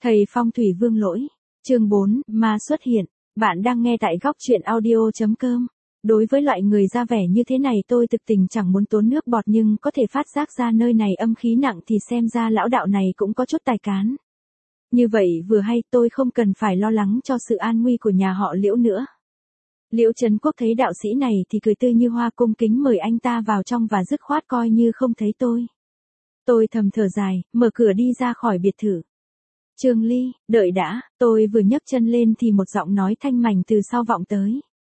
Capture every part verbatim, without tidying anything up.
Thầy phong thủy Vương Lỗi. Chương bốn, ma xuất hiện. Bạn đang nghe tại góc truyện audio chấm com. Đối với loại người ra vẻ như thế này tôi thực tình chẳng muốn tốn nước bọt, nhưng có thể phát giác ra nơi này âm khí nặng thì xem ra lão đạo này cũng có chút tài cán. Như vậy vừa hay, tôi không cần phải lo lắng cho sự an nguy của nhà họ Liễu nữa. Liễu Trấn Quốc thấy đạo sĩ này thì cười tươi như hoa, cung kính mời anh ta vào trong và dứt khoát coi như không thấy tôi. Tôi thầm thở dài, mở cửa đi ra khỏi biệt thự. Trương Ly, đợi đã, tôi vừa nhấc chân lên thì một giọng nói thanh mảnh từ sau vọng tới.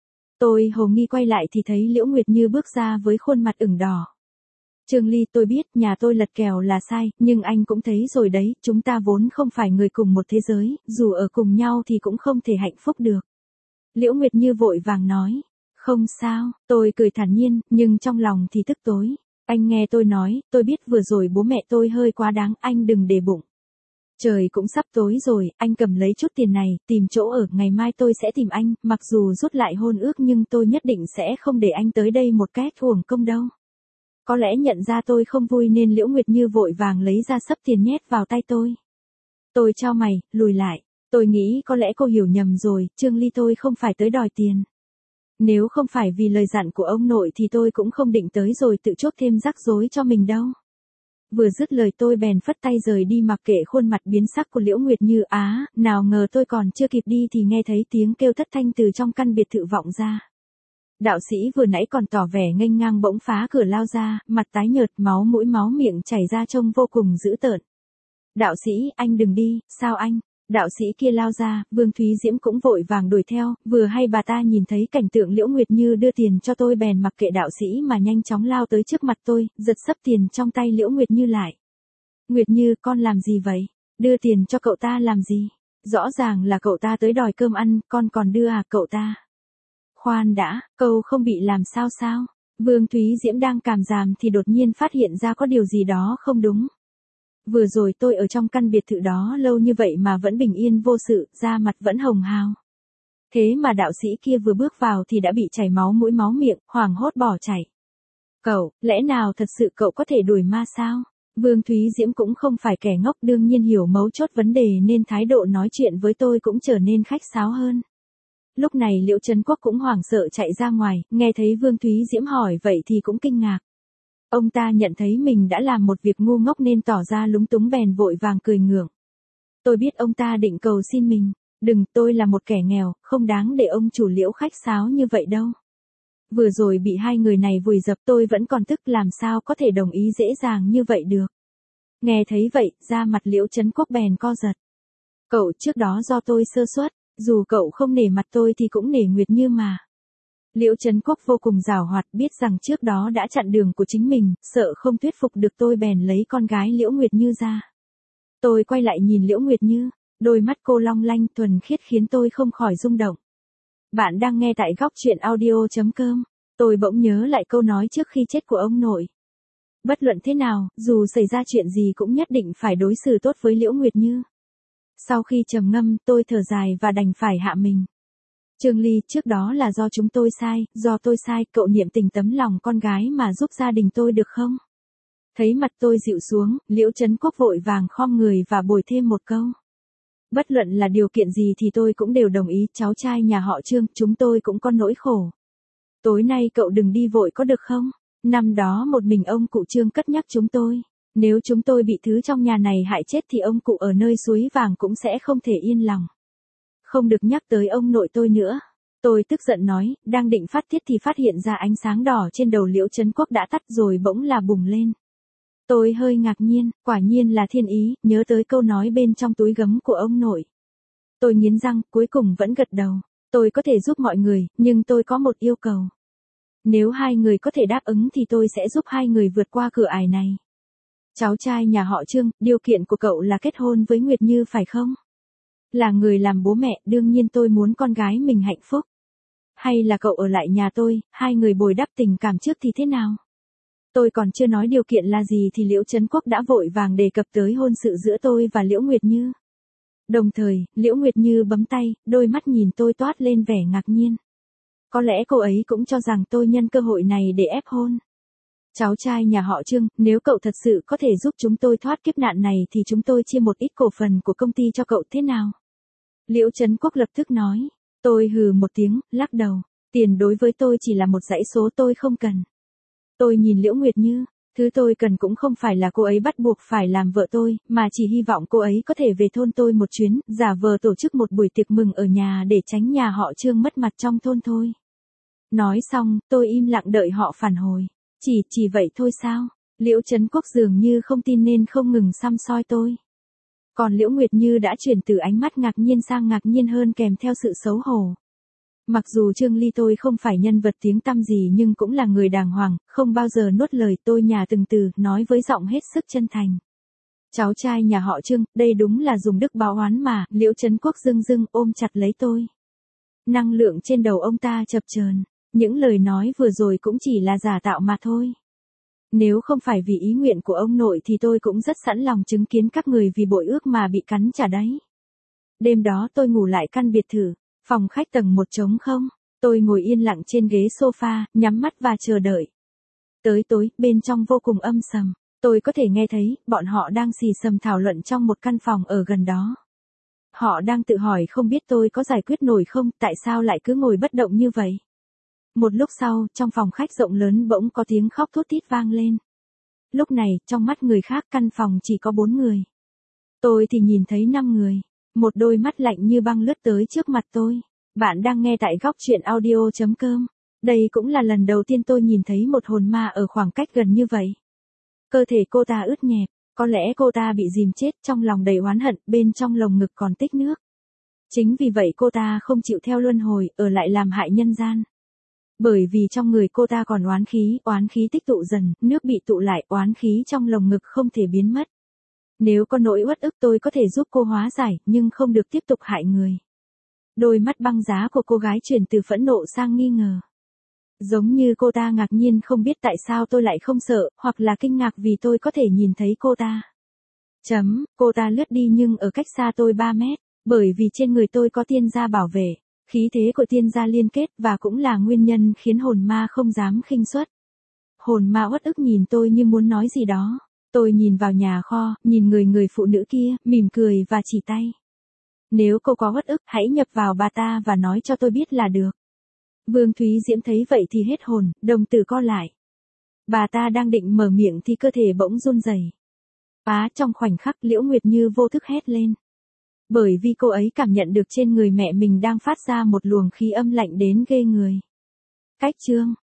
Tôi hồ nghi quay lại thì thấy Liễu Nguyệt Như bước ra với khuôn mặt ửng đỏ. Trương Ly, tôi biết nhà tôi lật kèo là sai, nhưng anh cũng thấy rồi đấy, chúng ta vốn không phải người cùng một thế giới, dù ở cùng nhau thì cũng không thể hạnh phúc được. Liễu Nguyệt Như vội vàng nói, không sao, tôi cười thản nhiên, nhưng trong lòng thì tức tối. Anh nghe tôi nói, tôi biết vừa rồi bố mẹ tôi hơi quá đáng, anh đừng để bụng. Trời cũng sắp tối rồi, anh cầm lấy chút tiền này, tìm chỗ ở, ngày mai tôi sẽ tìm anh, mặc dù rút lại hôn ước nhưng tôi nhất định sẽ không để anh tới đây một cách uổng công đâu. Có lẽ nhận ra tôi không vui nên Liễu Nguyệt Như vội vàng lấy ra xấp tiền nhét vào tay tôi. Tôi chau mày, lùi lại, tôi nghĩ có lẽ cô hiểu nhầm rồi, Trương Ly, tôi không phải tới đòi tiền. Nếu không phải vì lời dặn của ông nội thì tôi cũng không định tới rồi tự chuốc thêm rắc rối cho mình đâu. Vừa dứt lời tôi bèn phất tay rời đi, mặc kệ khuôn mặt biến sắc của Liễu Nguyệt Như. Á, nào ngờ tôi còn chưa kịp đi thì nghe thấy tiếng kêu thất thanh từ trong căn biệt thự vọng ra. Đạo sĩ vừa nãy còn tỏ vẻ nghênh ngang bỗng phá cửa lao ra, mặt tái nhợt, máu mũi máu miệng chảy ra trông vô cùng dữ tợn. Đạo sĩ, anh đừng đi, sao anh? Đạo sĩ kia lao ra, Vương Thúy Diễm cũng vội vàng đuổi theo, vừa hay bà ta nhìn thấy cảnh tượng Liễu Nguyệt Như đưa tiền cho tôi bèn mặc kệ đạo sĩ mà nhanh chóng lao tới trước mặt tôi, giật xấp tiền trong tay Liễu Nguyệt Như lại. Nguyệt Như, con làm gì vậy? Đưa tiền cho cậu ta làm gì? Rõ ràng là cậu ta tới đòi cơm ăn, con còn đưa à cậu ta? Khoan đã, câu không bị làm sao sao? Vương Thúy Diễm đang cảm giảm thì đột nhiên phát hiện ra có điều gì đó không đúng. Vừa rồi tôi ở trong căn biệt thự đó lâu như vậy mà vẫn bình yên vô sự, da mặt vẫn hồng hào. Thế mà đạo sĩ kia vừa bước vào thì đã bị chảy máu mũi máu miệng, hoảng hốt bỏ chạy. Cậu, lẽ nào thật sự cậu có thể đuổi ma sao? Vương Thúy Diễm cũng không phải kẻ ngốc, đương nhiên hiểu mấu chốt vấn đề nên thái độ nói chuyện với tôi cũng trở nên khách sáo hơn. Lúc này Liễu Trấn Quốc cũng hoảng sợ chạy ra ngoài, nghe thấy Vương Thúy Diễm hỏi vậy thì cũng kinh ngạc. Ông ta nhận thấy mình đã làm một việc ngu ngốc nên tỏ ra lúng túng bèn vội vàng cười ngượng. Tôi biết ông ta định cầu xin mình. Đừng, tôi là một kẻ nghèo, không đáng để ông chủ Liễu khách sáo như vậy đâu. Vừa rồi bị hai người này vùi dập tôi vẫn còn tức, làm sao có thể đồng ý dễ dàng như vậy được. Nghe thấy vậy, da mặt Liễu Trấn Quốc bèn co giật. Cậu, trước đó do tôi sơ suất, dù cậu không nể mặt tôi thì cũng nể Nguyệt Như mà. Liễu Trấn Quốc vô cùng giàu hoạt, biết rằng trước đó đã chặn đường của chính mình, sợ không thuyết phục được tôi bèn lấy con gái Liễu Nguyệt Như ra. Tôi quay lại nhìn Liễu Nguyệt Như, đôi mắt cô long lanh thuần khiết khiến tôi không khỏi rung động. Bạn đang nghe tại góc truyện audio chấm com. Tôi bỗng nhớ lại câu nói trước khi chết của ông nội. Bất luận thế nào, dù xảy ra chuyện gì cũng nhất định phải đối xử tốt với Liễu Nguyệt Như. Sau khi trầm ngâm, tôi thở dài và đành phải hạ mình. Trương Ly, trước đó là do chúng tôi sai, do tôi sai, cậu niệm tình tấm lòng con gái mà giúp gia đình tôi được không? Thấy mặt tôi dịu xuống, Liễu Trấn Quốc vội vàng khom người và bồi thêm một câu. Bất luận là điều kiện gì thì tôi cũng đều đồng ý, cháu trai nhà họ Trương, chúng tôi cũng có nỗi khổ. Tối nay cậu đừng đi vội có được không? Năm đó một mình ông cụ Trương cất nhắc chúng tôi. Nếu chúng tôi bị thứ trong nhà này hại chết thì ông cụ ở nơi suối vàng cũng sẽ không thể yên lòng. Không được nhắc tới ông nội tôi nữa. Tôi tức giận nói, đang định phát tiết thì phát hiện ra ánh sáng đỏ trên đầu Liễu Trấn Quốc đã tắt rồi bỗng là bùng lên. Tôi hơi ngạc nhiên, quả nhiên là thiên ý, nhớ tới câu nói bên trong túi gấm của ông nội. Tôi nghiến răng, cuối cùng vẫn gật đầu. Tôi có thể giúp mọi người, nhưng tôi có một yêu cầu. Nếu hai người có thể đáp ứng thì tôi sẽ giúp hai người vượt qua cửa ải này. Cháu trai nhà họ Trương, điều kiện của cậu là kết hôn với Nguyệt Như phải không? Là người làm bố mẹ, đương nhiên tôi muốn con gái mình hạnh phúc. Hay là cậu ở lại nhà tôi, hai người bồi đắp tình cảm trước thì thế nào? Tôi còn chưa nói điều kiện là gì thì Liễu Trấn Quốc đã vội vàng đề cập tới hôn sự giữa tôi và Liễu Nguyệt Như. Đồng thời, Liễu Nguyệt Như bấm tay, đôi mắt nhìn tôi toát lên vẻ ngạc nhiên. Có lẽ cô ấy cũng cho rằng tôi nhân cơ hội này để ép hôn. Cháu trai nhà họ Trương, nếu cậu thật sự có thể giúp chúng tôi thoát kiếp nạn này thì chúng tôi chia một ít cổ phần của công ty cho cậu thế nào? Liễu Trấn Quốc lập tức nói. Tôi hừ một tiếng, lắc đầu. Tiền đối với tôi chỉ là một dãy số tôi không cần. Tôi nhìn Liễu Nguyệt Như, thứ tôi cần cũng không phải là cô ấy bắt buộc phải làm vợ tôi, mà chỉ hy vọng cô ấy có thể về thôn tôi một chuyến, giả vờ tổ chức một buổi tiệc mừng ở nhà để tránh nhà họ Trương mất mặt trong thôn thôi. Nói xong, tôi im lặng đợi họ phản hồi. Chỉ, chỉ vậy thôi sao? Liễu Trấn Quốc dường như không tin nên không ngừng săm soi tôi. Còn Liễu Nguyệt Như đã chuyển từ ánh mắt ngạc nhiên sang ngạc nhiên hơn kèm theo sự xấu hổ. Mặc dù Trương Ly tôi không phải nhân vật tiếng tăm gì nhưng cũng là người đàng hoàng, không bao giờ nuốt lời, tôi nhà từng từ, nói với giọng hết sức chân thành. Cháu trai nhà họ Trương, đây đúng là dùng đức báo oán mà. Liễu Trấn Quốc dưng dưng ôm chặt lấy tôi. Năng lượng trên đầu ông ta chập chờn. Những lời nói vừa rồi cũng chỉ là giả tạo mà thôi. Nếu không phải vì ý nguyện của ông nội thì tôi cũng rất sẵn lòng chứng kiến các người vì bội ước mà bị cắn trả đấy. Đêm đó tôi ngủ lại căn biệt thự, phòng khách tầng một trống không. Tôi ngồi yên lặng trên ghế sofa, nhắm mắt và chờ đợi. Tới tối, bên trong vô cùng âm sầm. Tôi có thể nghe thấy, bọn họ đang xì xầm thảo luận trong một căn phòng ở gần đó. Họ đang tự hỏi không biết tôi có giải quyết nổi không, tại sao lại cứ ngồi bất động như vậy. Một lúc sau, trong phòng khách rộng lớn bỗng có tiếng khóc thút thít vang lên. Lúc này, trong mắt người khác căn phòng chỉ có bốn người. Tôi thì nhìn thấy năm người. Một đôi mắt lạnh như băng lướt tới trước mặt tôi. Bạn đang nghe tại góc truyện audio chấm com. Đây cũng là lần đầu tiên tôi nhìn thấy một hồn ma ở khoảng cách gần như vậy. Cơ thể cô ta ướt nhẹp, có lẽ cô ta bị dìm chết trong lòng đầy oán hận, bên trong lồng ngực còn tích nước. Chính vì vậy cô ta không chịu theo luân hồi, ở lại làm hại nhân gian. Bởi vì trong người cô ta còn oán khí, oán khí tích tụ dần, nước bị tụ lại, oán khí trong lồng ngực không thể biến mất. Nếu có nỗi uất ức tôi có thể giúp cô hóa giải, nhưng không được tiếp tục hại người. Đôi mắt băng giá của cô gái chuyển từ phẫn nộ sang nghi ngờ. Giống như cô ta ngạc nhiên không biết tại sao tôi lại không sợ, hoặc là kinh ngạc vì tôi có thể nhìn thấy cô ta. Chấm, cô ta lướt đi nhưng ở cách xa tôi ba mét, bởi vì trên người tôi có tiên gia bảo vệ. Khí thế của tiên gia liên kết và cũng là nguyên nhân khiến hồn ma không dám khinh suất. Hồn ma uất ức nhìn tôi như muốn nói gì đó. Tôi nhìn vào nhà kho, nhìn người người phụ nữ kia, mỉm cười và chỉ tay. Nếu cô có uất ức, hãy nhập vào bà ta và nói cho tôi biết là được. Vương Thúy Diễm thấy vậy thì hết hồn, đồng tử co lại. Bà ta đang định mở miệng thì cơ thể bỗng run rẩy. Á, trong khoảnh khắc Liễu Nguyệt Như vô thức hét lên. Bởi vì cô ấy cảm nhận được trên người mẹ mình đang phát ra một luồng khí âm lạnh đến ghê người. Cách chương